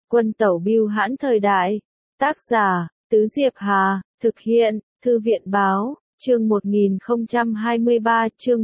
Quân tẩu bưu hãn thời đại. Tác giả, Tứ Diệp Hà, thực hiện, Thư viện báo, chương 1023, chương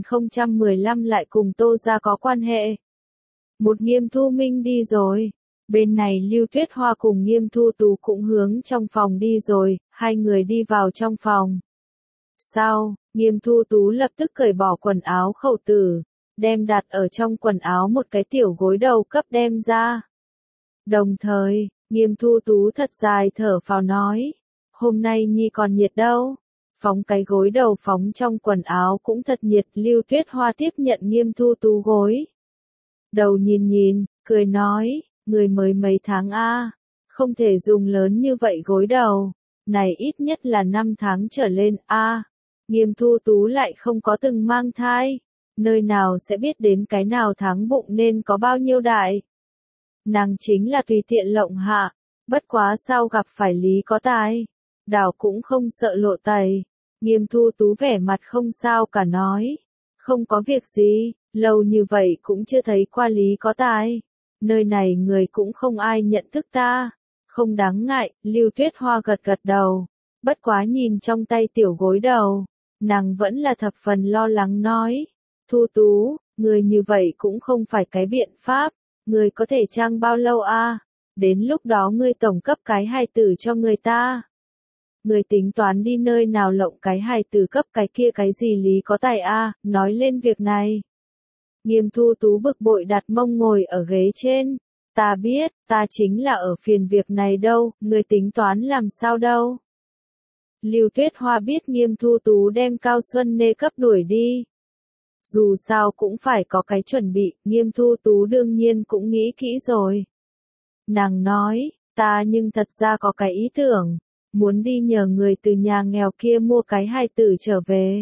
1015 lại cùng Tô gia có quan hệ. Một Nghiêm Thu Minh đi rồi. Bên này Lưu Tuyết Hoa cùng Nghiêm Thu Tú cũng hướng trong phòng đi rồi, hai người đi vào trong phòng. Sau, Nghiêm Thu Tú lập tức cởi bỏ quần áo khẩu tử, đem đặt ở trong quần áo một cái tiểu gối đầu cấp đem ra. Đồng thời, Nghiêm Thu Tú thật dài thở phào nói, hôm nay nhi còn nhiệt đâu, phóng cái gối đầu phóng trong quần áo cũng thật nhiệt. Lưu Tuyết Hoa tiếp nhận Nghiêm Thu Tú gối đầu nhìn, cười nói, người mới mấy tháng a, không thể dùng lớn như vậy gối đầu, này ít nhất là 5 tháng trở lên a. Nghiêm Thu Tú lại không có từng mang thai, nơi nào sẽ biết đến cái nào tháng bụng nên có bao nhiêu đại. Nàng chính là tùy tiện lộng hạ, bất quá sao gặp phải lý có tài, đảo cũng không sợ lộ tẩy. Nghiêm Thu Tú vẻ mặt không sao cả nói, không có việc gì, lâu như vậy cũng chưa thấy qua lý có tài, nơi này người cũng không ai nhận thức ta, không đáng ngại. Lưu Tuyết Hoa gật gật đầu, bất quá nhìn trong tay tiểu gối đầu, nàng vẫn là thập phần lo lắng nói, Thu Tú, người như vậy cũng không phải cái biện pháp, người có thể trang bao lâu a? Đến lúc đó ngươi tổng cấp cái hài tử cho người ta. Người tính toán đi nơi nào lộng cái hài tử cấp cái kia cái gì lý có tài a? Nói lên việc này. Nghiêm Thu Tú bực bội đặt mông ngồi ở ghế trên. Ta biết, ta chính là ở phiền việc này đâu, người tính toán làm sao đâu. Lưu Tuyết Hoa biết Nghiêm Thu Tú đem Cao Xuân Nê cấp đuổi đi. Dù sao cũng phải có cái chuẩn bị, Nghiêm Thu Tú đương nhiên cũng nghĩ kỹ rồi. Nàng nói, ta nhưng thật ra có cái ý tưởng, muốn đi nhờ người từ nhà nghèo kia mua cái hài tử trở về.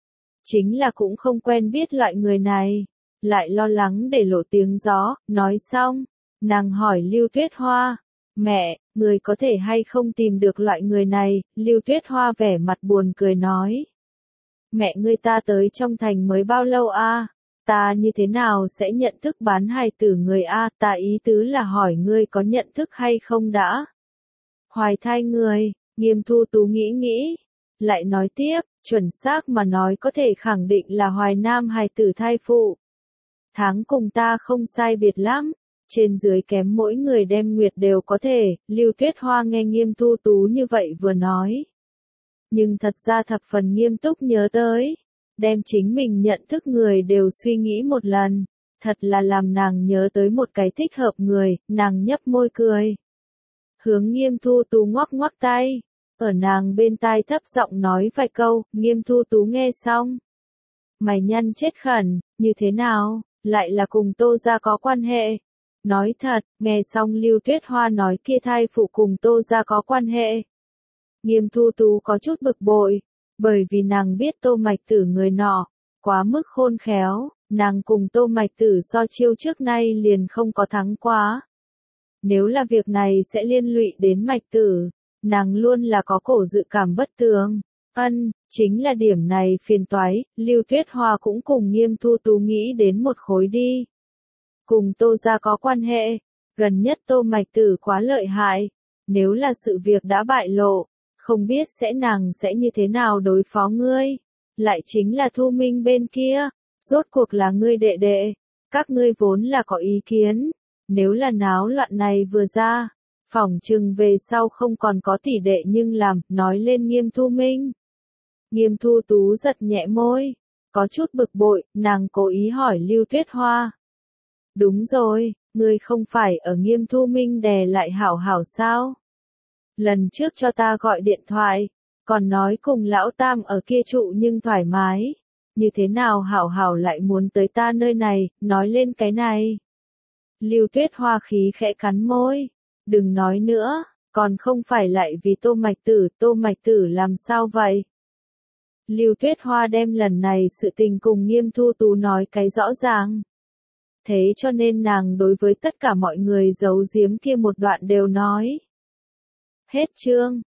Chính là cũng không quen biết loại người này, lại lo lắng để lộ tiếng gió. Nói xong, nàng hỏi Lưu Tuyết Hoa, mẹ, người có thể hay không tìm được loại người này? Lưu Tuyết Hoa vẻ mặt buồn cười nói, mẹ ngươi ta tới trong thành mới bao lâu a? Ta như thế nào sẽ nhận thức bán hài tử người a? Ta ý tứ là hỏi ngươi có nhận thức hay không đã? Hoài thai người. Nghiêm Thu Tú nghĩ, lại nói tiếp, chuẩn xác mà nói có thể khẳng định là Hoài Nam hài tử thai phụ. Tháng cùng ta không sai biệt lắm, trên dưới kém mỗi người đem nguyệt đều có thể. Lưu Tuyết Hoa nghe Nghiêm Thu Tú như vậy vừa nói, nhưng thật ra thập phần nghiêm túc nhớ tới, đem chính mình nhận thức người đều suy nghĩ một lần, thật là làm nàng nhớ tới một cái thích hợp người. Nàng nhấp môi cười, hướng Nghiêm Thu Tú ngoắc ngoắc tay, ở nàng bên tai thấp giọng nói vài câu. Nghiêm Thu Tú nghe xong, mày nhăn chết khẩn, như thế nào, lại là cùng Tô gia có quan hệ? Nói thật, nghe xong Lưu Tuyết Hoa nói kia thai phụ cùng Tô gia có quan hệ, Nghiêm Thu Tú có chút bực bội, bởi vì nàng biết Tô Mạch Tử người nọ quá mức khôn khéo, nàng cùng Tô Mạch Tử so chiêu trước nay liền không có thắng quá. Nếu là việc này sẽ liên lụy đến Mạch Tử, nàng luôn là có cổ dự cảm bất tường. Chính là điểm này phiền toái. Lưu Tuyết Hoa cũng cùng Nghiêm Thu Tú nghĩ đến một khối đi. Cùng Tô gia có quan hệ, gần nhất Tô Mạch Tử quá lợi hại, nếu là sự việc đã bại lộ, không biết nàng sẽ như thế nào đối phó ngươi. Lại chính là Thu Minh bên kia, rốt cuộc là ngươi đệ đệ, các ngươi vốn là có ý kiến, nếu là náo loạn này vừa ra, phỏng chừng về sau không còn có tỷ đệ nhưng làm. Nói lên Nghiêm Thu Minh, Nghiêm Thu Tú giật nhẹ môi, có chút bực bội. Nàng cố ý hỏi Lưu Tuyết Hoa, đúng rồi, ngươi không phải ở Nghiêm Thu Minh đè lại hảo hảo sao? Lần trước cho ta gọi điện thoại, còn nói cùng lão tam ở kia trụ nhưng thoải mái, như thế nào hảo hảo lại muốn tới ta nơi này? Nói lên cái này, Lưu Tuyết Hoa khí khẽ cắn môi, đừng nói nữa, còn không phải lại vì Tô Mạch Tử. Tô Mạch Tử làm sao vậy? Lưu Tuyết Hoa đem lần này sự tình cùng Nghiêm Thu Tú nói cái rõ ràng, thế cho nên nàng đối với tất cả mọi người giấu giếm kia một đoạn đều nói. Hết chương.